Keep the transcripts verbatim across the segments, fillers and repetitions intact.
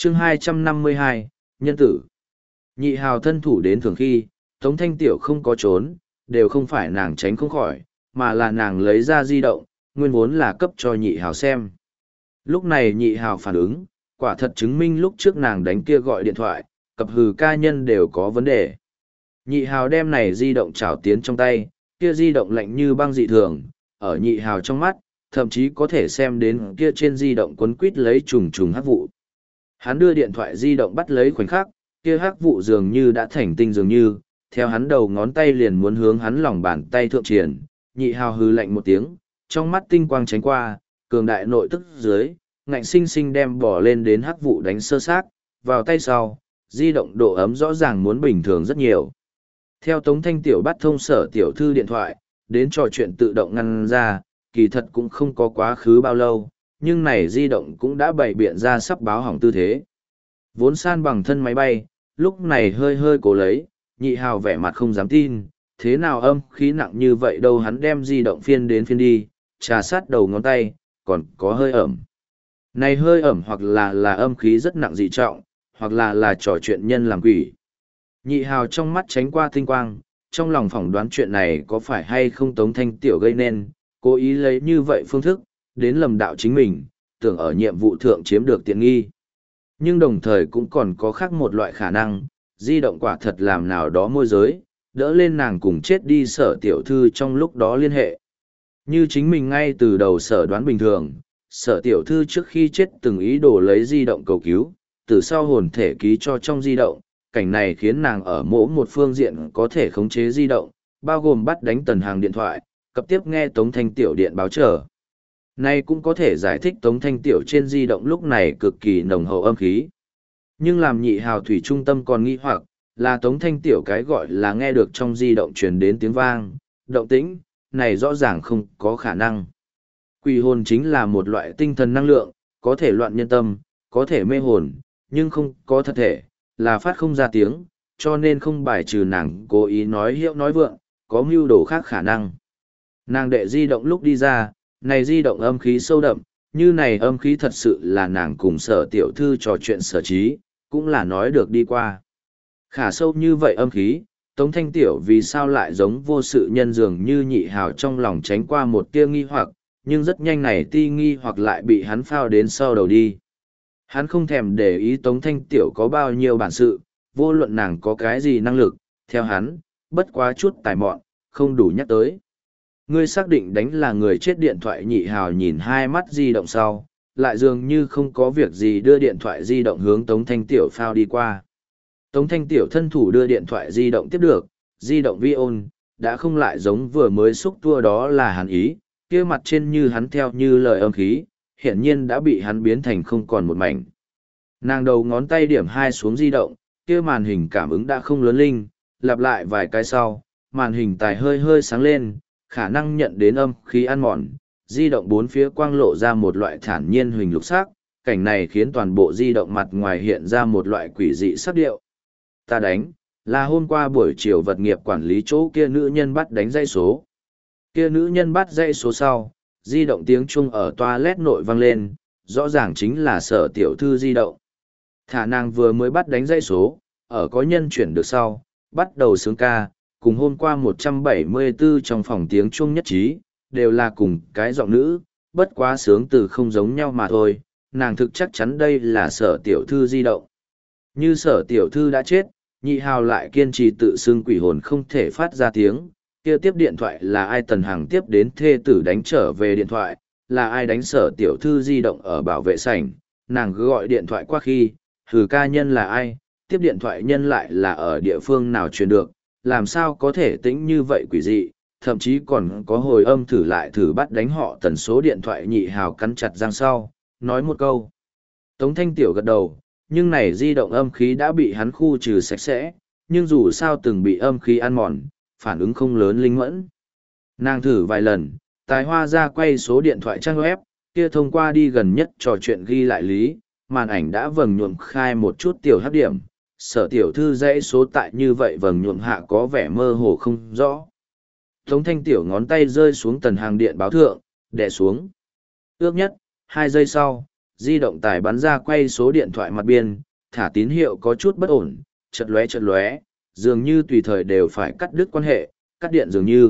chương hai trăm năm mươi hai, nhân tử. Nhị hào thân thủ đến thường khi, Tống Thanh Tiểu không có trốn, đều không phải nàng tránh không khỏi, mà là nàng lấy ra di động, nguyên vốn là cấp cho nhị hào xem. Lúc này nhị hào phản ứng, quả thật chứng minh lúc trước nàng đánh kia gọi điện thoại, cập hừ ca nhân đều có vấn đề. Nhị hào đem này di động trảo tiến trong tay, kia di động lạnh như băng dị thường, ở nhị hào trong mắt, thậm chí có thể xem đến kia trên di động quấn quít lấy trùng trùng hắc vụ. Hắn đưa điện thoại di động bắt lấy khoảnh khắc, kia hắc vụ dường như đã thành tinh dường như, theo hắn đầu ngón tay liền muốn hướng hắn lòng bàn tay thượng triển, nhị hào hừ lạnh một tiếng, trong mắt tinh quang tránh qua, cường đại nội tức dưới, ngạnh sinh sinh đem bỏ lên đến hắc vụ đánh sơ sát, vào tay sau, di động độ ấm rõ ràng muốn bình thường rất nhiều. Theo Tống Thanh Tiểu bắt thông sở tiểu thư điện thoại, đến trò chuyện tự động ngăn ra, kỳ thật cũng không có quá khứ bao lâu, nhưng này di động cũng đã bày biện ra sắp báo hỏng tư thế. Vốn san bằng thân máy bay, lúc này hơi hơi cố lấy, nhị hào vẻ mặt không dám tin, thế nào âm khí nặng như vậy đâu, hắn đem di động phiên đến phiên đi, trà sát đầu ngón tay, còn có hơi ẩm. Này hơi ẩm hoặc là là âm khí rất nặng dị trọng, hoặc là là trò chuyện nhân làm quỷ. Nhị hào trong mắt tránh qua tinh quang, trong lòng phỏng đoán chuyện này có phải hay không Tống Thanh Tiểu gây nên, cố ý lấy như vậy phương thức, đến lầm đạo chính mình, tưởng ở nhiệm vụ thượng chiếm được tiện nghi. Nhưng đồng thời cũng còn có khác một loại khả năng, di động quả thật làm nào đó môi giới, đỡ lên nàng cùng chết đi sở tiểu thư trong lúc đó liên hệ. Như chính mình ngay từ đầu sở đoán bình thường, sở tiểu thư trước khi chết từng ý đồ lấy di động cầu cứu, từ sau hồn thể ký cho trong di động, cảnh này khiến nàng ở mỗi một phương diện có thể khống chế di động, bao gồm bắt đánh tần hàng điện thoại, cập tiếp nghe Tống Thanh Tiểu điện báo trở. Này cũng có thể giải thích Tống Thanh Tiểu trên di động lúc này cực kỳ nồng hậu âm khí. Nhưng làm nhị hào thủy trung tâm còn nghi hoặc, là Tống Thanh Tiểu cái gọi là nghe được trong di động truyền đến tiếng vang, động tĩnh, này rõ ràng không có khả năng. Quỷ hồn chính là một loại tinh thần năng lượng, có thể loạn nhân tâm, có thể mê hồn, nhưng không có thật thể, là phát không ra tiếng, cho nên không bài trừ nàng cố ý nói hiệu nói vượng, có mưu đồ khác khả năng. Nàng đệ di động lúc đi ra, này di động âm khí sâu đậm, như này âm khí thật sự là nàng cùng sở tiểu thư trò chuyện sở trí, cũng là nói được đi qua. Khả sâu như vậy âm khí, Tống Thanh Tiểu vì sao lại giống vô sự nhân dường như nhị hào trong lòng tránh qua một tia nghi hoặc, nhưng rất nhanh này ti nghi hoặc lại bị hắn phao đến sau đầu đi. Hắn không thèm để ý Tống Thanh Tiểu có bao nhiêu bản sự, vô luận nàng có cái gì năng lực, theo hắn, bất quá chút tài mọn, không đủ nhắc tới. Ngươi xác định đánh là người chết điện thoại nhị hào nhìn hai mắt di động sau, lại dường như không có việc gì đưa điện thoại di động hướng Tống Thanh Tiểu phao đi qua. Tống Thanh Tiểu thân thủ đưa điện thoại di động tiếp được, di động vi ôn, đã không lại giống vừa mới xúc tua đó là hắn ý, kia mặt trên như hắn theo như lời âm khí, hiển nhiên đã bị hắn biến thành không còn một mảnh. Nàng đầu ngón tay điểm hai xuống di động, kia màn hình cảm ứng đã không lớn linh, lặp lại vài cái sau, màn hình tài hơi hơi sáng lên, khả năng nhận đến âm khí ăn mòn, di động bốn phía quang lộ ra một loại thản nhiên huỳnh lục sắc, cảnh này khiến toàn bộ di động mặt ngoài hiện ra một loại quỷ dị sắc điệu. Ta đánh, là hôm qua buổi chiều vật nghiệp quản lý chỗ kia nữ nhân bắt đánh dây số. Kia nữ nhân bắt dây số sau, di động tiếng chuông ở toilet nội vang lên, rõ ràng chính là sở tiểu thư di động. Thả nàng vừa mới bắt đánh dây số, ở có nhân chuyển được sau, bắt đầu sướng ca, cùng hôm qua một trăm bảy mươi tư trong phòng tiếng chuông nhất trí, đều là cùng cái giọng nữ, bất quá sướng từ không giống nhau mà thôi, nàng thực chắc chắn đây là sở tiểu thư di động. Như sở tiểu thư đã chết, nhị hào lại kiên trì tự xưng quỷ hồn không thể phát ra tiếng, kia tiếp điện thoại là ai Tần Hằng tiếp đến thê tử đánh trở về điện thoại, là ai đánh sở tiểu thư di động ở bảo vệ sảnh, nàng gọi điện thoại qua khi, hừ ca nhân là ai, tiếp điện thoại nhân lại là ở địa phương nào truyền được, làm sao có thể tĩnh như vậy quỷ dị, thậm chí còn có hồi âm thử lại thử bắt đánh họ tần số điện thoại nhị hào cắn chặt răng sau, nói một câu. Tống Thanh Tiểu gật đầu, nhưng này di động âm khí đã bị hắn khu trừ sạch sẽ, nhưng dù sao từng bị âm khí ăn mòn, phản ứng không lớn linh mẫn. Nàng thử vài lần, tài hoa ra quay số điện thoại trang web, kia thông qua đi gần nhất trò chuyện ghi lại lý, màn ảnh đã vầng nhuộm khai một chút tiểu hấp điểm, sở tiểu thư dãy số tại như vậy vầng nhuộm hạ có vẻ mơ hồ không rõ. Tống Thanh Tiểu ngón tay rơi xuống tần hàng điện báo thượng, đè xuống. Ước nhất, hai giây sau, di động tài bắn ra quay số điện thoại mặt biên, thả tín hiệu có chút bất ổn, chật lóe chật lóe, dường như tùy thời đều phải cắt đứt quan hệ, cắt điện dường như.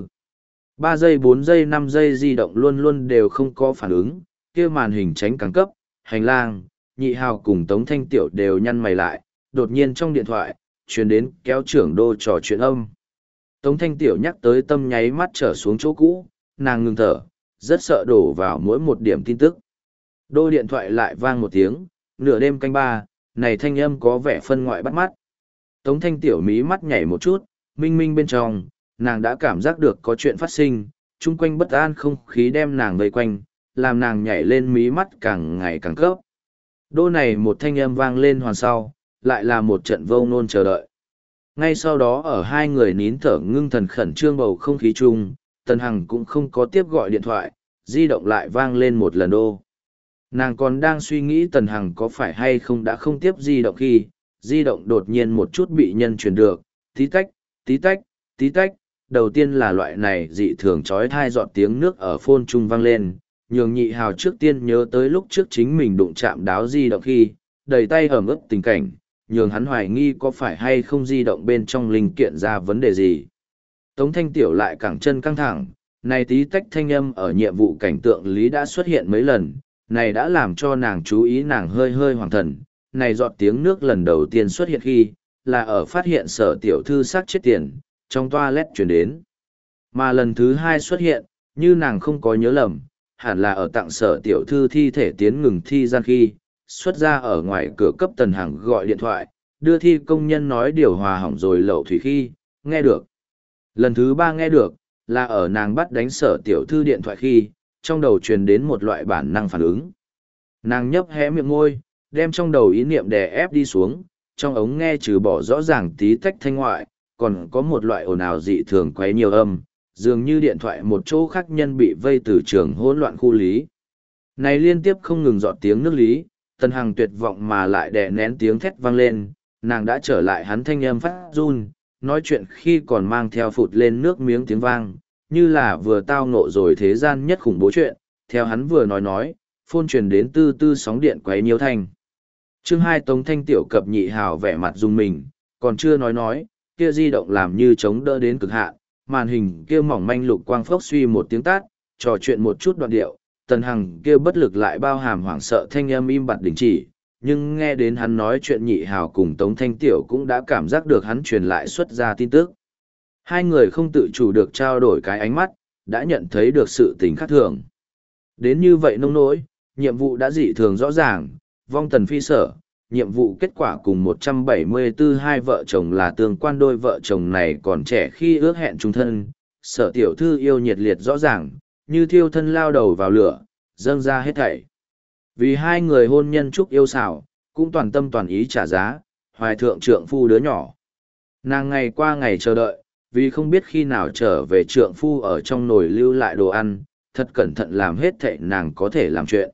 ba giây bốn giây năm giây di động luôn luôn đều không có phản ứng, kia màn hình tránh càng cấp, hành lang, Nhị Hào cùng Tống Thanh Tiểu đều nhăn mày lại, đột nhiên trong điện thoại, truyền đến kéo trưởng đô trò chuyện âm. Tống Thanh Tiểu nhắc tới tâm nháy mắt trở xuống chỗ cũ, nàng ngừng thở, rất sợ đổ vào mỗi một điểm tin tức. Đô điện thoại lại vang một tiếng, nửa đêm canh ba, này thanh âm có vẻ phân ngoại bắt mắt. Tống Thanh Tiểu mí mắt nhảy một chút, minh minh bên trong, nàng đã cảm giác được có chuyện phát sinh, chung quanh bất an không khí đem nàng vây quanh, làm nàng nhảy lên mí mắt càng ngày càng cấp. Đô này một thanh âm vang lên hoàn sau, lại là một trận vô ngôn chờ đợi. Ngay sau đó ở hai người nín thở ngưng thần khẩn trương bầu không khí chung, Tần Hằng cũng không có tiếp gọi điện thoại, di động lại vang lên một lần đô. Nàng còn đang suy nghĩ Tần Hằng có phải hay không đã không tiếp di động khi, di động đột nhiên một chút bị nhân truyền được, tí tách, tí tách, tí tách, đầu tiên là loại này dị thường trói thai giọt tiếng nước ở phôn trung vang lên, nhường Nhị Hào trước tiên nhớ tới lúc trước chính mình đụng chạm đáo di động khi, đầy tay ẩm ướt tình cảnh, nhường hắn hoài nghi có phải hay không di động bên trong linh kiện ra vấn đề gì. Tống Thanh Tiểu lại cẳng chân căng thẳng, này tí tách thanh âm ở nhiệm vụ cảnh tượng lý đã xuất hiện mấy lần, này đã làm cho nàng chú ý nàng hơi hơi hoàng thần, này giọt tiếng nước lần đầu tiên xuất hiện khi, là ở phát hiện Sở tiểu thư sát chết tiền, trong toilet chuyển đến. Mà lần thứ hai xuất hiện, như nàng không có nhớ lầm, hẳn là ở tặng Sở tiểu thư thi thể tiến ngừng thi gian khi, xuất ra ở ngoài cửa cấp Tần Hằng gọi điện thoại, đưa thi công nhân nói điều hòa hỏng rồi lậu thủy khi, nghe được. Lần thứ ba nghe được, là ở nàng bắt đánh Sở tiểu thư điện thoại khi, trong đầu truyền đến một loại bản năng phản ứng. Nàng nhấp hé miệng môi, đem trong đầu ý niệm đè ép đi xuống, trong ống nghe trừ bỏ rõ ràng tí tách thanh ngoại, còn có một loại ồn ào dị thường quấy nhiều âm, dường như điện thoại một chỗ khác nhân bị vây từ trường hỗn loạn khu lý. Này liên tiếp không ngừng dọn tiếng nước lý, Tần Hằng tuyệt vọng mà lại đè nén tiếng thét vang lên, nàng đã trở lại hắn thanh âm phát run, nói chuyện khi còn mang theo phụt lên nước miếng tiếng vang, như là vừa tao ngộ rồi thế gian nhất khủng bố chuyện, theo hắn vừa nói nói, phôn truyền đến tư tư sóng điện quấy nhiều thanh. Chương hai Tống Thanh Tiểu cập Nhị Hào vẻ mặt dùng mình, còn chưa nói nói, kia di động làm như chống đỡ đến cực hạn, màn hình kia mỏng manh lục quang phốc suy một tiếng tát, trò chuyện một chút đoạn điệu, Tần Hằng kia bất lực lại bao hàm hoảng sợ thanh âm im bặt đình chỉ, nhưng nghe đến hắn nói chuyện Nhị Hào cùng Tống Thanh Tiểu cũng đã cảm giác được hắn truyền lại xuất ra tin tức. Hai người không tự chủ được trao đổi cái ánh mắt, đã nhận thấy được sự tình khác thường. Đến như vậy nông nỗi, nhiệm vụ đã dị thường rõ ràng, vong tần phi sở, nhiệm vụ kết quả cùng một trăm bảy mươi tư hai vợ chồng là tương quan đôi vợ chồng này còn trẻ khi ước hẹn chung thân, Sở tiểu thư yêu nhiệt liệt rõ ràng, như thiêu thân lao đầu vào lửa, dâng ra hết thảy. Vì hai người hôn nhân chúc yêu xảo, cũng toàn tâm toàn ý trả giá, hoài thượng trượng phu đứa nhỏ. Nàng ngày qua ngày chờ đợi, vì không biết khi nào trở về trượng phu ở trong nồi lưu lại đồ ăn, thật cẩn thận làm hết thảy nàng có thể làm chuyện.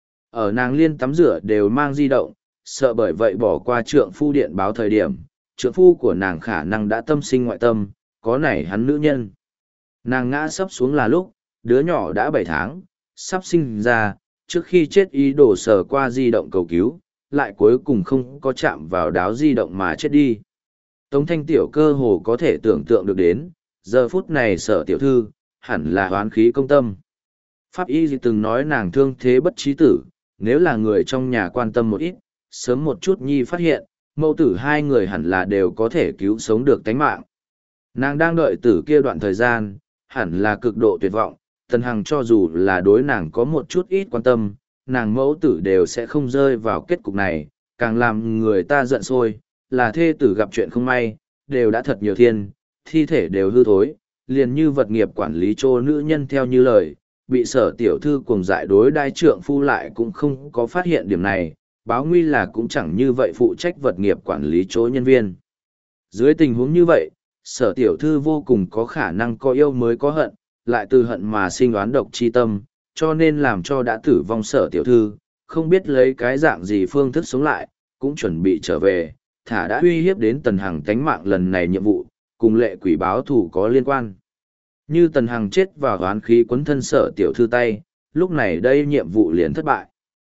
Ở nàng liên tắm rửa đều mang di động, sợ bởi vậy bỏ qua trượng phu điện báo thời điểm, trượng phu của nàng khả năng đã tâm sinh ngoại tâm, có nảy hắn nữ nhân. Nàng ngã sấp xuống là lúc, đứa nhỏ đã bảy tháng, sắp sinh ra, trước khi chết ý đồ sờ qua di động cầu cứu, lại cuối cùng không có chạm vào đáo di động mà chết đi. Tống Thanh Tiểu cơ hồ có thể tưởng tượng được đến, giờ phút này Sở tiểu thư, hẳn là hoán khí công tâm. Pháp y từng nói nàng thương thế bất trí tử, nếu là người trong nhà quan tâm một ít, sớm một chút nhi phát hiện, mẫu tử hai người hẳn là đều có thể cứu sống được tánh mạng. Nàng đang đợi tử kia đoạn thời gian, hẳn là cực độ tuyệt vọng, Tần Hằng cho dù là đối nàng có một chút ít quan tâm, nàng mẫu tử đều sẽ không rơi vào kết cục này, càng làm người ta giận sôi, là thê tử gặp chuyện không may, đều đã thật nhiều thiên, thi thể đều hư thối, liền như vật nghiệp quản lý trô nữ nhân theo như lời, bị Sở tiểu thư cuồng dại đối đai trượng phu lại cũng không có phát hiện điểm này, báo nguy là cũng chẳng như vậy phụ trách vật nghiệp quản lý chỗ nhân viên. Dưới tình huống như vậy, Sở tiểu thư vô cùng có khả năng có yêu mới có hận, lại từ hận mà sinh oán độc chi tâm, cho nên làm cho đã tử vong Sở tiểu thư, không biết lấy cái dạng gì phương thức sống lại, cũng chuẩn bị trở về, thả đã uy hiếp đến Tần Hằng tánh mạng lần này nhiệm vụ, cùng lệ quỷ báo thủ có liên quan. Như Tần Hằng chết vào oán khí quấn thân Sở tiểu thư tay, lúc này đây nhiệm vụ liền thất bại.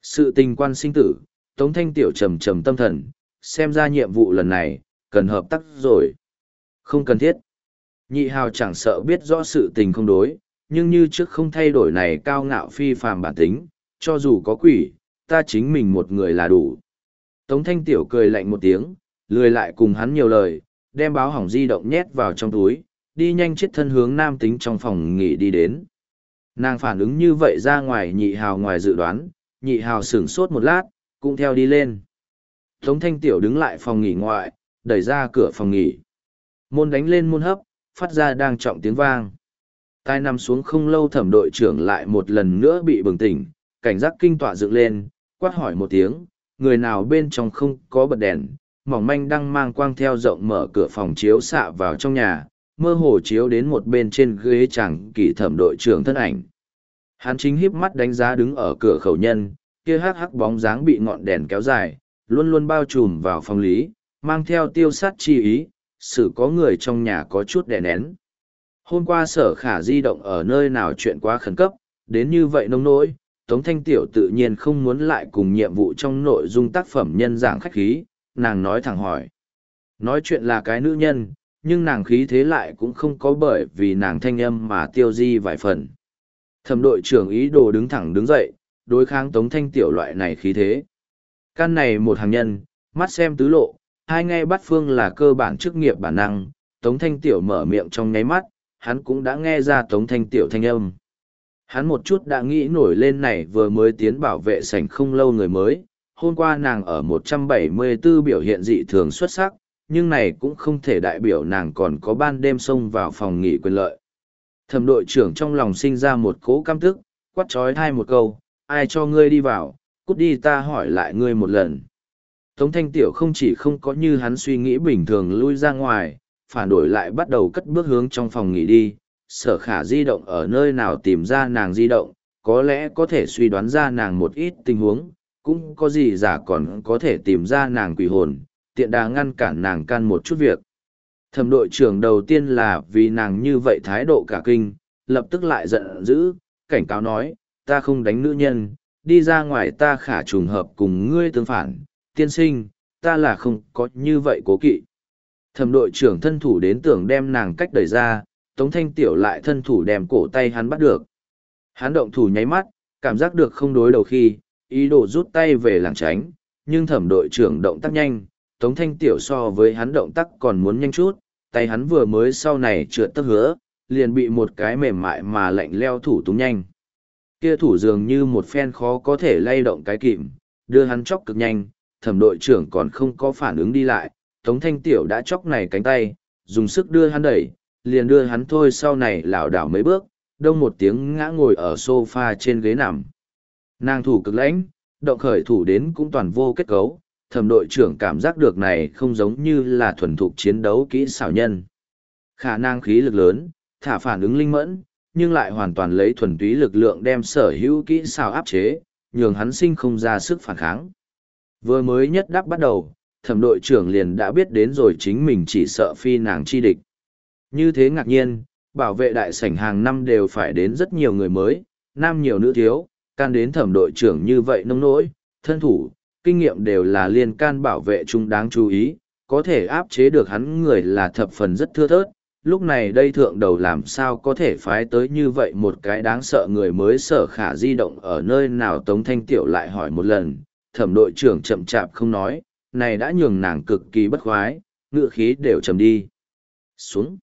Sự tình quan sinh tử, Tống Thanh Tiểu trầm trầm tâm thần, xem ra nhiệm vụ lần này, cần hợp tác rồi. Không cần thiết. Nhị hào chẳng sợ biết rõ sự tình không đối, nhưng như trước không thay đổi này cao ngạo phi phàm bản tính, cho dù có quỷ, ta chính mình một người là đủ. Tống Thanh Tiểu cười lạnh một tiếng, lười lại cùng hắn nhiều lời, đem báo hỏng di động nhét vào trong túi, đi nhanh chết thân hướng nam tính trong phòng nghỉ đi đến. Nàng phản ứng như vậy ra ngoài nhị hào ngoài dự đoán, nhị hào sửng sốt một lát, cũng theo đi lên. Tống Thanh Tiểu đứng lại phòng nghỉ ngoại, đẩy ra cửa phòng nghỉ. Môn đánh lên môn hấp, phát ra đang trọng tiếng vang. Tai nằm xuống không lâu thẩm đội trưởng lại một lần nữa bị bừng tỉnh, cảnh giác kinh tọa dựng lên, quát hỏi một tiếng, người nào bên trong không có bật đèn, mỏng manh đang mang quang theo rộng mở cửa phòng chiếu xạ vào trong nhà, mơ hồ chiếu đến một bên trên ghế chẳng kỳ thẩm đội trưởng thân ảnh. Hắn chính híp mắt đánh giá đứng ở cửa khẩu nhân, kia hắc hắc bóng dáng bị ngọn đèn kéo dài, luôn luôn bao trùm vào phòng lý, mang theo tiêu sát chi ý, sự có người trong nhà có chút đè nén. Hôm qua sở khả di động ở nơi nào chuyện quá khẩn cấp, đến như vậy nông nỗi, Tống Thanh Tiểu tự nhiên không muốn lại cùng nhiệm vụ trong nội dung tác phẩm nhân dạng khách khí, nàng nói thẳng hỏi. Nói chuyện là cái nữ nhân, nhưng nàng khí thế lại cũng không có bởi vì nàng thanh âm mà tiêu di vài phần. Thẩm đội trưởng ý đồ đứng thẳng đứng dậy, đối kháng Tống Thanh Tiểu loại này khí thế. Căn này một hàng nhân, mắt xem tứ lộ, hai nghe bắt phương là cơ bản chức nghiệp bản năng, Tống Thanh Tiểu mở miệng trong nháy mắt, hắn cũng đã nghe ra Tống Thanh Tiểu thanh âm. Hắn một chút đã nghĩ nổi lên này vừa mới tiến bảo vệ sảnh không lâu người mới, hôm qua nàng ở một trăm bảy mươi tư biểu hiện dị thường xuất sắc, nhưng này cũng không thể đại biểu nàng còn có ban đêm xông vào phòng nghỉ quyền lợi. Thẩm đội trưởng trong lòng sinh ra một cỗ căm tức, quát trói thai một câu, ai cho ngươi đi vào, cút đi ta hỏi lại ngươi một lần. Tống Thanh Tiểu không chỉ không có như hắn suy nghĩ bình thường lui ra ngoài, phản đổi lại bắt đầu cất bước hướng trong phòng nghỉ đi, sở khả di động ở nơi nào tìm ra nàng di động, có lẽ có thể suy đoán ra nàng một ít tình huống, cũng có gì giả còn có thể tìm ra nàng quỷ hồn, tiện đà ngăn cản nàng can một chút việc. Thẩm đội trưởng đầu tiên là vì nàng như vậy thái độ cả kinh, lập tức lại giận dữ, cảnh cáo nói, ta không đánh nữ nhân, đi ra ngoài ta khả trùng hợp cùng ngươi tương phản, tiên sinh, ta là không có như vậy cố kỵ. Thẩm đội trưởng thân thủ đến tưởng đem nàng cách đẩy ra, Tống Thanh Tiểu lại thân thủ đem cổ tay hắn bắt được. Hắn động thủ nháy mắt, cảm giác được không đối đầu khi, ý đồ rút tay về làng tránh, nhưng thẩm đội trưởng động tác nhanh, Tống Thanh Tiểu so với hắn động tác còn muốn nhanh chút, tay hắn vừa mới sau này trượt tấc hứa, liền bị một cái mềm mại mà lạnh leo thủ túng nhanh. Kia thủ dường như một phen khó có thể lay động cái kìm, đưa hắn chóc cực nhanh, thẩm đội trưởng còn không có phản ứng đi lại, Tống Thanh Tiểu đã chóc này cánh tay, dùng sức đưa hắn đẩy, liền đưa hắn thôi sau này lảo đảo mấy bước, đông một tiếng ngã ngồi ở sofa trên ghế nằm. Nàng thủ cực lãnh, động khởi thủ đến cũng toàn vô kết cấu, thẩm đội trưởng cảm giác được này không giống như là thuần thục chiến đấu kỹ xảo nhân. Khả năng khí lực lớn, thả phản ứng linh mẫn, nhưng lại hoàn toàn lấy thuần túy lực lượng đem sở hữu kỹ xảo áp chế, nhường hắn sinh không ra sức phản kháng. Vừa mới nhất đáp bắt đầu, thẩm đội trưởng liền đã biết đến rồi chính mình chỉ sợ phi nàng chi địch. Như thế ngạc nhiên, bảo vệ đại sảnh hàng năm đều phải đến rất nhiều người mới, nam nhiều nữ thiếu, can đến thẩm đội trưởng như vậy nông nỗi, thân thủ, kinh nghiệm đều là liên can bảo vệ chung đáng chú ý, có thể áp chế được hắn người là thập phần rất thưa thớt. Lúc này đây thượng đầu làm sao có thể phái tới như vậy một cái đáng sợ người mới sở khả di động ở nơi nào. Tống Thanh Tiểu lại hỏi một lần, thẩm đội trưởng chậm chạp không nói, này đã nhường nàng cực kỳ bất khoái, ngựa khí đều trầm đi xuống.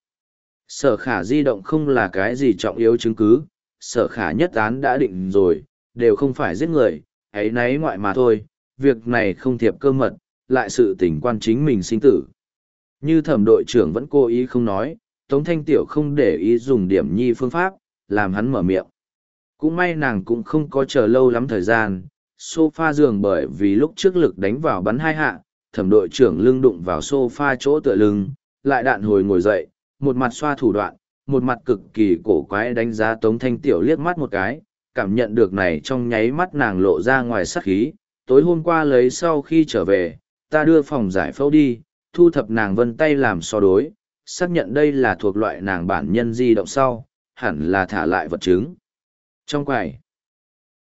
Sở khả di động không là cái gì trọng yếu chứng cứ, sở khả nhất án đã định rồi, đều không phải giết người, ấy nấy ngoại mà thôi, việc này không thiệp cơ mật, lại sự tình quan chính mình sinh tử. Như thẩm đội trưởng vẫn cố ý không nói, Tống Thanh Tiểu không để ý dùng điểm nhi phương pháp, làm hắn mở miệng. Cũng may nàng cũng không có chờ lâu lắm thời gian, sofa giường bởi vì lúc trước lực đánh vào bắn hai hạ, thẩm đội trưởng lưng đụng vào sofa chỗ tựa lưng, lại đạn hồi ngồi dậy, một mặt xoa thủ đoạn, một mặt cực kỳ cổ quái đánh giá Tống Thanh Tiểu liếc mắt một cái, cảm nhận được này trong nháy mắt nàng lộ ra ngoài sát khí. Tối hôm qua lấy sau khi trở về, ta đưa phòng giải phẫu đi, thu thập nàng vân tay làm so đối, xác nhận đây là thuộc loại nàng bản nhân di động sau, hẳn là thả lại vật chứng. Trong quầy,